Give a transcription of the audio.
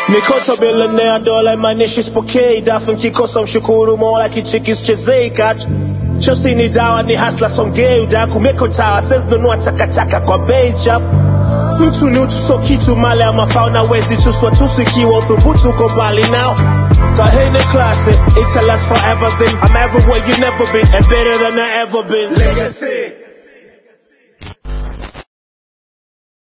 Nikoto billionaire dola imanishi spokei dafu nkikosa mshukuru mola kichikis chezei kach Chosi ni dawa ni hasla songeu daku mekotawa says nunua takataka kwa bei chafu Mtu ni utu so kitu male ama fauna wezi tuswa tusu ikiwa uthubutu uko mbali now Kahene classic, it tell us forever then I'm everywhere you never been and better than I ever been Legacy